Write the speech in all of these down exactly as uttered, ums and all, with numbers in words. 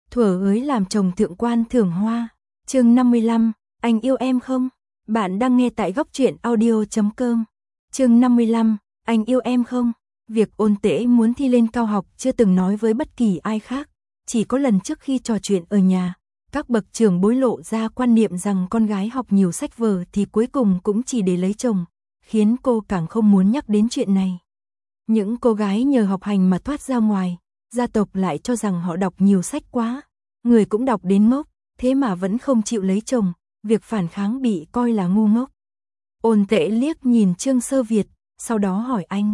thuở ới làm chồng thượng quan Thưởng Hoa. Chương năm mươi lăm, anh yêu em không? Bạn đang nghe tại góc truyện audio chấm com. Chương năm mươi lăm, anh yêu em không? Việc Ôn Tễ muốn thi lên cao học chưa từng nói với bất kỳ ai khác, chỉ có lần trước khi trò chuyện ở nhà, các bậc trưởng bối lộ ra quan niệm rằng con gái học nhiều sách vở thì cuối cùng cũng chỉ để lấy chồng, khiến cô càng không muốn nhắc đến chuyện này. Những cô gái nhờ học hành mà thoát ra ngoài, gia tộc lại cho rằng họ đọc nhiều sách quá, người cũng đọc đến ngốc, thế mà vẫn không chịu lấy chồng, việc phản kháng bị coi là ngu ngốc. Ôn Tễ liếc nhìn Trương Sơ Việt, sau đó hỏi anh.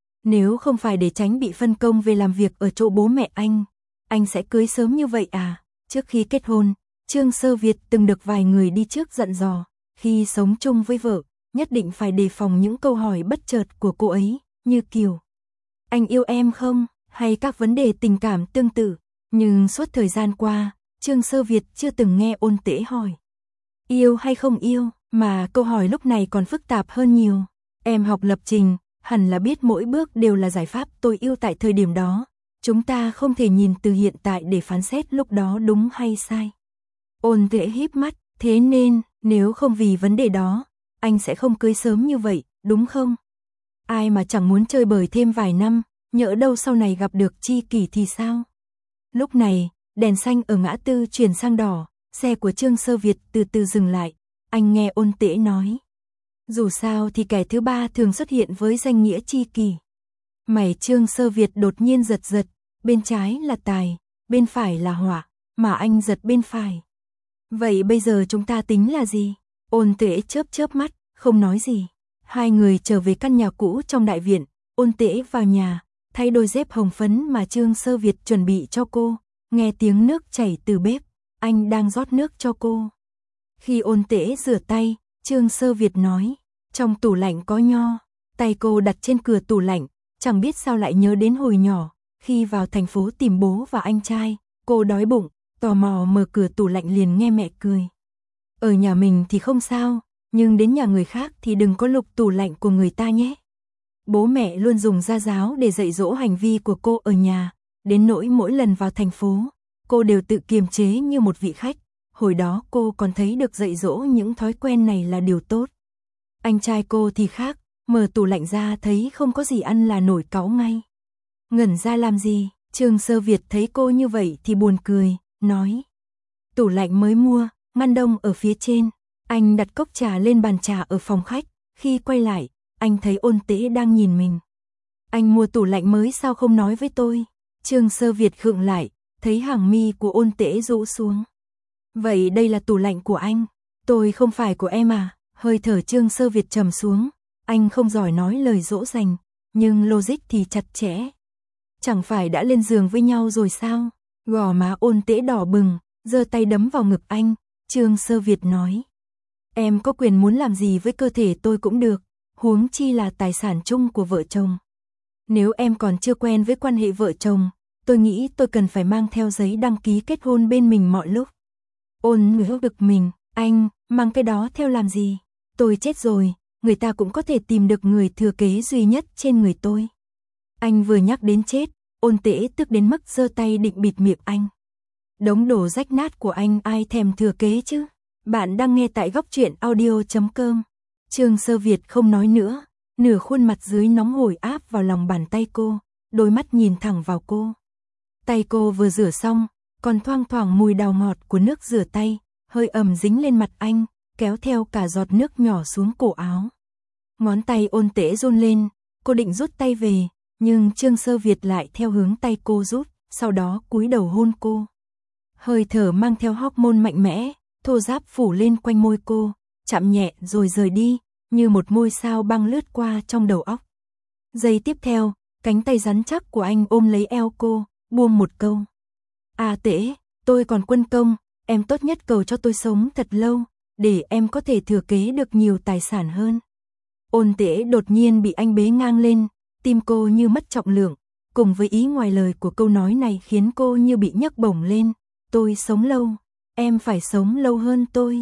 Nếu không phải để tránh bị phân công về làm việc ở chỗ bố mẹ anh, anh sẽ cưới sớm như vậy à? Trước khi kết hôn, Trương Sơ Việt từng được vài người đi trước dặn dò, khi sống chung với vợ, nhất định phải đề phòng những câu hỏi bất chợt của cô ấy, như kiểu anh yêu em không? Hay các vấn đề tình cảm tương tự. Nhưng suốt thời gian qua, Trương Sơ Việt chưa từng nghe Ôn Tễ hỏi yêu hay không yêu, mà câu hỏi lúc này còn phức tạp hơn nhiều. Em học lập trình, hẳn là biết mỗi bước đều là giải pháp tôi yêu tại thời điểm đó. Chúng ta không thể nhìn từ hiện tại để phán xét lúc đó đúng hay sai. Ôn Tễ híp mắt, thế nên, nếu không vì vấn đề đó, anh sẽ không cưới sớm như vậy, đúng không? Ai mà chẳng muốn chơi bời thêm vài năm, nhỡ đâu sau này gặp được tri kỷ thì sao? Lúc này, đèn xanh ở ngã tư chuyển sang đỏ, xe của Trương Sơ Việt từ từ dừng lại, anh nghe Ôn Tễ nói. Dù sao thì kẻ thứ ba thường xuất hiện với danh nghĩa tri kỷ. Mày Trương Sơ Việt đột nhiên giật giật, bên trái là tài, bên phải là hỏa, mà anh giật bên phải. Vậy bây giờ chúng ta tính là gì? Ôn Tễ chớp chớp mắt, không nói gì. Hai người trở về căn nhà cũ trong đại viện, Ôn Tễ vào nhà, thay đôi dép hồng phấn mà Trương Sơ Việt chuẩn bị cho cô, nghe tiếng nước chảy từ bếp, anh đang rót nước cho cô. Khi Ôn Tễ rửa tay, Trương Sơ Việt nói, trong tủ lạnh có nho, tay cô đặt trên cửa tủ lạnh, chẳng biết sao lại nhớ đến hồi nhỏ, khi vào thành phố tìm bố và anh trai, cô đói bụng, tò mò mở cửa tủ lạnh liền nghe mẹ cười. Ở nhà mình thì không sao, nhưng đến nhà người khác thì đừng có lục tủ lạnh của người ta nhé. Bố mẹ luôn dùng gia giáo để dạy dỗ hành vi của cô ở nhà, đến nỗi mỗi lần vào thành phố, cô đều tự kiềm chế như một vị khách. Hồi đó cô còn thấy được dạy dỗ những thói quen này là điều tốt. Anh trai cô thì khác, mở tủ lạnh ra thấy không có gì ăn là nổi cáu ngay. Ngẩn ra làm gì? Trương Sơ Việt thấy cô như vậy thì buồn cười, nói. Tủ lạnh mới mua, ngăn đông ở phía trên. Anh đặt cốc trà lên bàn trà ở phòng khách, khi quay lại, anh thấy Ôn Tễ đang nhìn mình. Anh mua tủ lạnh mới sao không nói với tôi? Trương Sơ Việt khựng lại, thấy hàng mi của Ôn Tễ rũ xuống. Vậy đây là tủ lạnh của anh, tôi không phải của em à? Hơi thở Trương Sơ Việt trầm xuống, anh không giỏi nói lời dỗ dành, nhưng logic thì chặt chẽ. Chẳng phải đã lên giường với nhau rồi sao? Gò má Ôn Tễ đỏ bừng, giơ tay đấm vào ngực anh, Trương Sơ Việt nói. Em có quyền muốn làm gì với cơ thể tôi cũng được, huống chi là tài sản chung của vợ chồng. Nếu em còn chưa quen với quan hệ vợ chồng, tôi nghĩ tôi cần phải mang theo giấy đăng ký kết hôn bên mình mọi lúc. Ôn ngữ bực mình, anh, mang cái đó theo làm gì? Tôi chết rồi, người ta cũng có thể tìm được người thừa kế duy nhất trên người tôi. Anh vừa nhắc đến chết, Ôn Tễ tức đến mức giơ tay định bịt miệng anh. Đống đồ rách nát của anh ai thèm thừa kế chứ? Bạn đang nghe tại góc truyện audio chấm com. Trương Sơ Việt không nói nữa, nửa khuôn mặt dưới nóng hổi áp vào lòng bàn tay cô, đôi mắt nhìn thẳng vào cô. Tay cô vừa rửa xong, còn thoang thoảng mùi đào ngọt của nước rửa tay, hơi ẩm dính lên mặt anh, kéo theo cả giọt nước nhỏ xuống cổ áo. Ngón tay Ôn Tễ run lên, cô định rút tay về, nhưng Trương Sơ Việt lại theo hướng tay cô rút, sau đó cúi đầu hôn cô. Hơi thở mang theo hormone mạnh mẽ, thô ráp phủ lên quanh môi cô, chạm nhẹ rồi rời đi, như một ngôi sao băng lướt qua trong đầu óc. Giây tiếp theo, cánh tay rắn chắc của anh ôm lấy eo cô, buông một câu. À Tễ, tôi còn quân công, em tốt nhất cầu cho tôi sống thật lâu, để em có thể thừa kế được nhiều tài sản hơn. Ôn Tễ đột nhiên bị anh bế ngang lên, tim cô như mất trọng lượng, cùng với ý ngoài lời của câu nói này khiến cô như bị nhấc bổng lên. Tôi sống lâu, em phải sống lâu hơn tôi.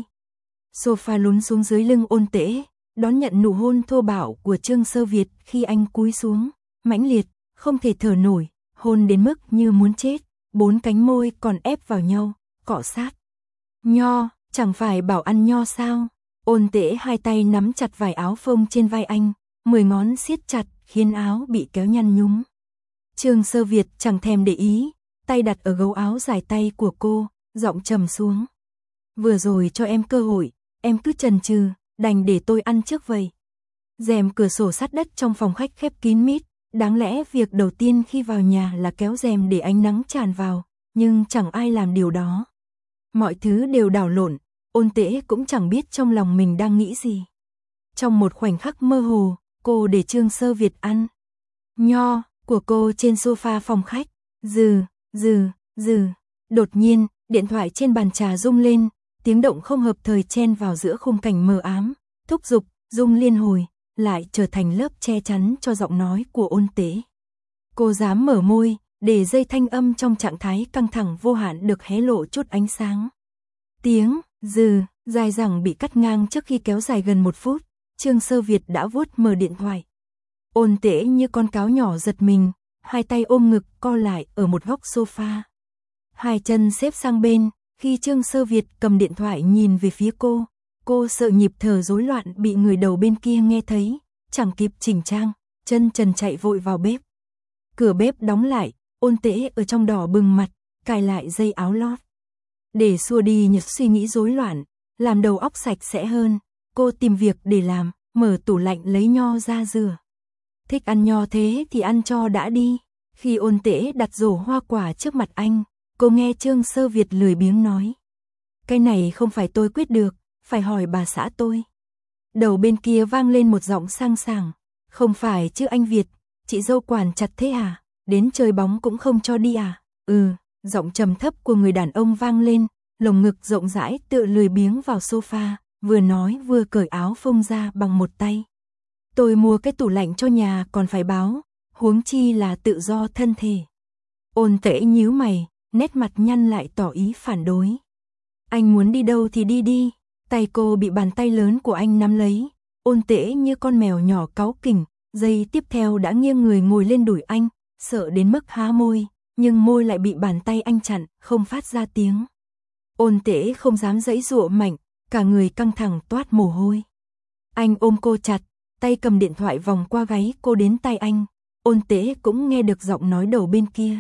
Sofa lún xuống dưới lưng Ôn Tễ, đón nhận nụ hôn thô bạo của Trương Sơ Việt khi anh cúi xuống, mãnh liệt, không thể thở nổi, hôn đến mức như muốn chết, bốn cánh môi còn ép vào nhau, cọ sát. Nho, chẳng phải bảo ăn nho sao? Ôn Tễ hai tay nắm chặt vải áo phông trên vai anh, mười ngón siết chặt khiến áo bị kéo nhăn nhúm. Trương Sơ Việt chẳng thèm để ý, tay đặt ở gấu áo dài tay của cô, giọng trầm xuống. Vừa rồi cho em cơ hội, em cứ chần chừ, đành để tôi ăn trước vậy. Rèm cửa sổ sắt đất trong phòng khách khép kín mít, đáng lẽ việc đầu tiên khi vào nhà là kéo rèm để ánh nắng tràn vào, nhưng chẳng ai làm điều đó. Mọi thứ đều đảo lộn, Ôn Tễ cũng chẳng biết trong lòng mình đang nghĩ gì. Trong một khoảnh khắc mơ hồ, cô để Trương Sơ Việt ăn nho của cô trên sofa phòng khách. Dừ, dừ, dừ. Đột nhiên, điện thoại trên bàn trà rung lên, tiếng động không hợp thời chen vào giữa khung cảnh mờ ám, thúc giục, rung liên hồi, lại trở thành lớp che chắn cho giọng nói của Ôn Tễ. Cô dám mở môi, để dây thanh âm trong trạng thái căng thẳng vô hạn được hé lộ chút ánh sáng. Tiếng dừ dài dẳng bị cắt ngang trước khi kéo dài gần một phút, Trương Sơ Việt đã vuốt mở điện thoại. Ôn Tễ như con cáo nhỏ giật mình, hai tay ôm ngực co lại ở một góc sofa. Hai chân xếp sang bên, khi Trương Sơ Việt cầm điện thoại nhìn về phía cô, cô sợ nhịp thở rối loạn bị người đầu bên kia nghe thấy, chẳng kịp chỉnh trang, chân trần chạy vội vào bếp. Cửa bếp đóng lại, Ôn Tễ ở trong đỏ bừng mặt, cài lại dây áo lót. Để xua đi những suy nghĩ rối loạn, làm đầu óc sạch sẽ hơn, cô tìm việc để làm, mở tủ lạnh lấy nho ra rửa. Thích ăn nho thế thì ăn cho đã đi. Khi Ôn Tễ đặt rổ hoa quả trước mặt anh, cô nghe Trương Sơ Việt lười biếng nói. Cái này không phải tôi quyết được, phải hỏi bà xã tôi. Đầu bên kia vang lên một giọng sang sảng. Không phải chứ anh Việt, chị dâu quản chặt thế à? Đến chơi bóng cũng không cho đi à? Ừ, giọng trầm thấp của người đàn ông vang lên, lồng ngực rộng rãi tựa lười biếng vào sofa, vừa nói vừa cởi áo phông ra bằng một tay. Tôi mua cái tủ lạnh cho nhà còn phải báo, huống chi là tự do thân thể. Ôn Tễ nhíu mày, nét mặt nhăn lại tỏ ý phản đối. Anh muốn đi đâu thì đi đi. Tay cô bị bàn tay lớn của anh nắm lấy, Ôn Tễ như con mèo nhỏ cáu kỉnh, giây tiếp theo đã nghiêng người ngồi lên đùi anh, sợ đến mức há môi, nhưng môi lại bị bàn tay anh chặn, không phát ra tiếng. Ôn Tễ không dám giãy giụa mạnh, cả người căng thẳng toát mồ hôi. Anh ôm cô chặt, tay cầm điện thoại vòng qua gáy cô đến tai anh. Ôn Tễ cũng nghe được giọng nói đầu bên kia.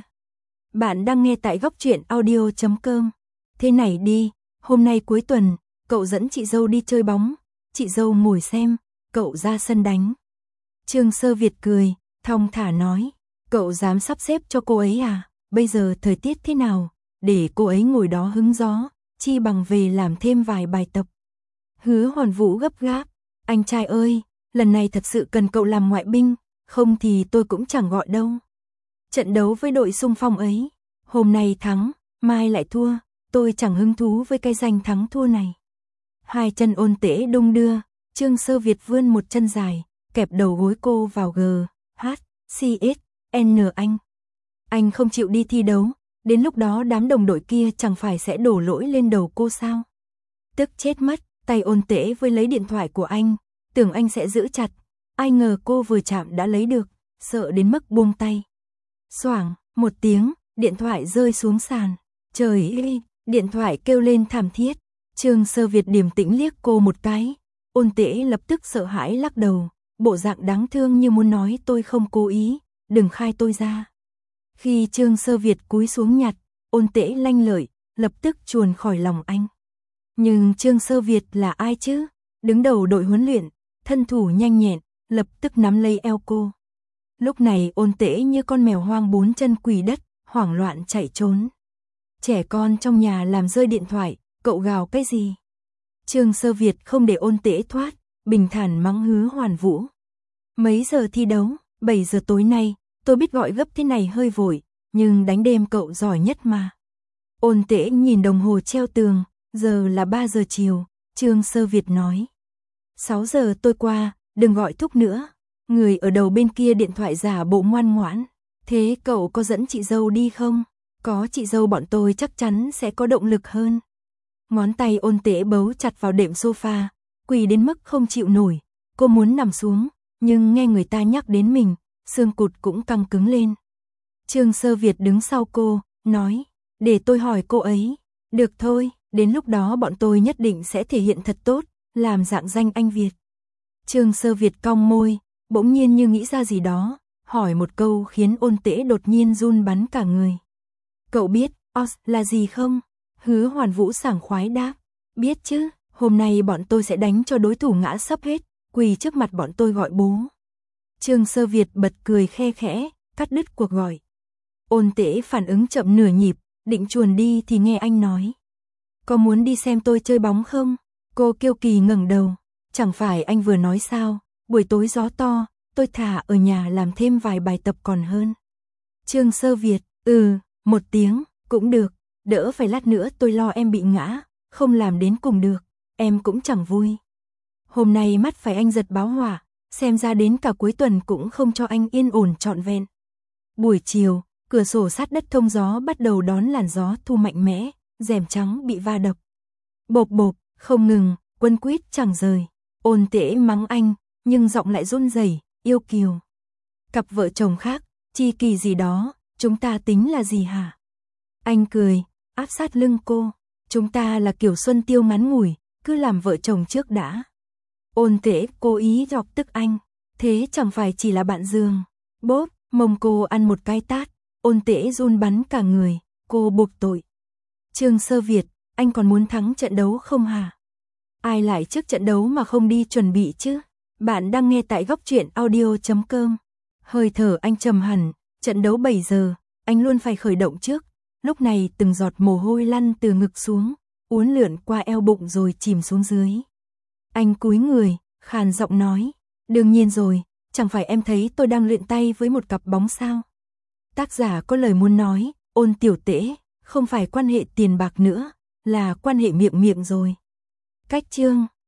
Bạn đang nghe tại góc truyện audio chấm com. Thế này đi, hôm nay cuối tuần, cậu dẫn chị dâu đi chơi bóng, chị dâu ngồi xem, cậu ra sân đánh. Trương Sơ Việt cười, thong thả nói, cậu dám sắp xếp cho cô ấy à? Bây giờ thời tiết thế nào, để cô ấy ngồi đó hứng gió, chi bằng về làm thêm vài bài tập. Hứa Hoàn Vũ gấp gáp, anh trai ơi, lần này thật sự cần cậu làm ngoại binh, không thì tôi cũng chẳng gọi đâu. Trận đấu với đội xung phong ấy, hôm nay thắng, mai lại thua, tôi chẳng hứng thú với cái danh thắng thua này. Hai chân Ôn Tễ đung đưa, Trương Sơ Việt vươn một chân dài, kẹp đầu gối cô vào G, H, C, S, N anh. Anh không chịu đi thi đấu, đến lúc đó đám đồng đội kia chẳng phải sẽ đổ lỗi lên đầu cô sao? Tức chết mất, tay Ôn Tễ với lấy điện thoại của anh, tưởng anh sẽ giữ chặt, ai ngờ cô vừa chạm đã lấy được, sợ đến mức buông tay. Xoảng, một tiếng, điện thoại rơi xuống sàn. Trời ơi, điện thoại kêu lên thảm thiết. Trương Sơ Việt điềm tĩnh liếc cô một cái. Ôn Tễ lập tức sợ hãi lắc đầu, bộ dạng đáng thương như muốn nói tôi không cố ý, đừng khai tôi ra. Khi Trương Sơ Việt cúi xuống nhặt, Ôn Tễ lanh lợi, lập tức chuồn khỏi lòng anh. Nhưng Trương Sơ Việt là ai chứ? Đứng đầu đội huấn luyện, thân thủ nhanh nhẹn, lập tức nắm lấy eo cô. Lúc này Ôn Tễ như con mèo hoang bốn chân quỳ đất, hoảng loạn chạy trốn. Trẻ con trong nhà làm rơi điện thoại, cậu gào cái gì? Trương Sơ Việt không để Ôn Tễ thoát, bình thản mắng Hứa Hoàn Vũ. Mấy giờ thi đấu? bảy giờ tối nay, tôi biết gọi gấp thế này hơi vội, nhưng đánh đêm cậu giỏi nhất mà. Ôn Tễ nhìn đồng hồ treo tường, giờ là ba giờ chiều, Trương Sơ Việt nói. sáu giờ tôi qua, đừng gọi thúc nữa. Người ở đầu bên kia điện thoại giả bộ ngoan ngoãn. Thế cậu có dẫn chị dâu đi không? Có chị dâu bọn tôi chắc chắn sẽ có động lực hơn. Ngón tay Ôn Tễ bấu chặt vào đệm sofa, quỳ đến mức không chịu nổi. Cô muốn nằm xuống, nhưng nghe người ta nhắc đến mình, xương cụt cũng căng cứng lên. Trương Sơ Việt đứng sau cô, nói, để tôi hỏi cô ấy. Được thôi, đến lúc đó bọn tôi nhất định sẽ thể hiện thật tốt, làm rạng danh anh Việt. Trương Sơ Việt cong môi, bỗng nhiên như nghĩ ra gì đó, hỏi một câu khiến Ôn Tễ đột nhiên run bắn cả người. Cậu biết Oz là gì không? Hứa Hoàn Vũ sảng khoái đáp. Biết chứ, hôm nay bọn tôi sẽ đánh cho đối thủ ngã sấp hết, quỳ trước mặt bọn tôi gọi bố. Trương Sơ Việt bật cười khe khẽ, cắt đứt cuộc gọi. Ôn Tễ phản ứng chậm nửa nhịp, định chuồn đi thì nghe anh nói. Có muốn đi xem tôi chơi bóng không? Cô Kiêu Kỳ ngẩng đầu. Chẳng phải anh vừa nói sao, buổi tối gió to, tôi thả ở nhà làm thêm vài bài tập còn hơn. Trương Sơ Việt, ừ, một tiếng, cũng được, đỡ phải lát nữa tôi lo em bị ngã, không làm đến cùng được, em cũng chẳng vui. Hôm nay mắt phải anh giật báo hỏa, xem ra đến cả cuối tuần cũng không cho anh yên ổn trọn vẹn. Buổi chiều, cửa sổ sát đất thông gió bắt đầu đón làn gió thu mạnh mẽ, rèm trắng bị va đập. Bộp bộp, không ngừng, quấn quýt chẳng rời. Ôn Tễ mắng anh, nhưng giọng lại run rẩy, yêu kiều. Cặp vợ chồng khác, chi kỳ gì đó, chúng ta tính là gì hả? Anh cười, áp sát lưng cô. Chúng ta là kiểu xuân tiêu ngắn ngủi, cứ làm vợ chồng trước đã. Ôn Tễ cố ý chọc tức anh, thế chẳng phải chỉ là bạn giường. Bốp, mông cô ăn một cái tát, Ôn Tễ run bắn cả người, cô buộc tội. Trương Sơ Việt, anh còn muốn thắng trận đấu không hả? Ai lại trước trận đấu mà không đi chuẩn bị chứ? Bạn đang nghe tại góc truyện audio chấm com. Hơi thở anh trầm hẳn, trận đấu bảy giờ, anh luôn phải khởi động trước. Lúc này từng giọt mồ hôi lăn từ ngực xuống, uốn lượn qua eo bụng rồi chìm xuống dưới. Anh cúi người, khàn giọng nói, đương nhiên rồi, chẳng phải em thấy tôi đang luyện tay với một cặp bóng sao? Tác giả có lời muốn nói, Ôn tiểu Tễ, không phải quan hệ tiền bạc nữa, là quan hệ miệng miệng rồi. Cách chương